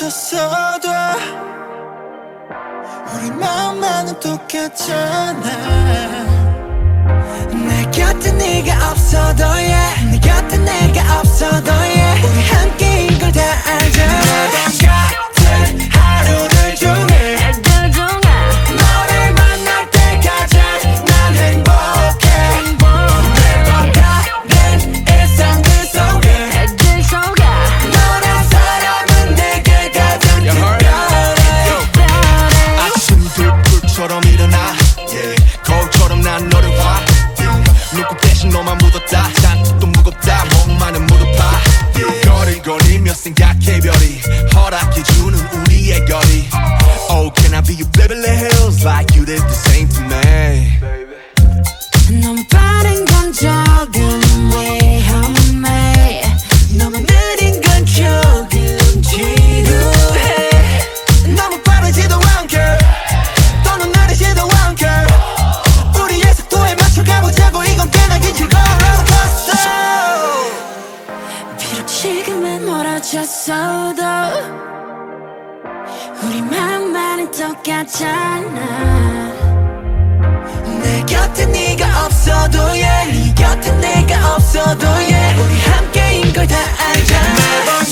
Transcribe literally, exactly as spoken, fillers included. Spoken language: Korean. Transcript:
멀어졌어도 우리 마음만은 똑같잖아. 내 곁에 네가 없어도 yeah. 내 곁에 내가 없어도 yeah. 우리 함께인 걸 다 알잖아. 같은 하루를 종일 너를 만날 때까지 난 행복해. 매번 다른 일상 그 속에 너란 사람은 내게 가장 특별해. 아침들 불처럼 일어나 yeah. 거울처럼 난 너를 봐 yeah. 눈곱 대신 너만 묻었다. 잔뜩 무겁다. 목만은 무릎아 yeah. 거리거리며 생각해 별이 허락해주는 우리의 거리. Oh can I be your Beverly Hills like you did the same to me. 너무 빠른 건 조금 위험해. 너무 느린 건 조금 지루해. 너무 빠르지도 않게 또는 느리지도 않게 우리의 속도에 맞춰 가보자고. 이건 꽤나긴 즐거운 롤러코스터. 비록 지금은 멀어졌어도 우리 마음만은 똑같잖아. 내 곁에 네가 없어도 yeah. 네 곁에 내가 없어도 yeah. 우리 함께인 걸 다 알잖아. 매번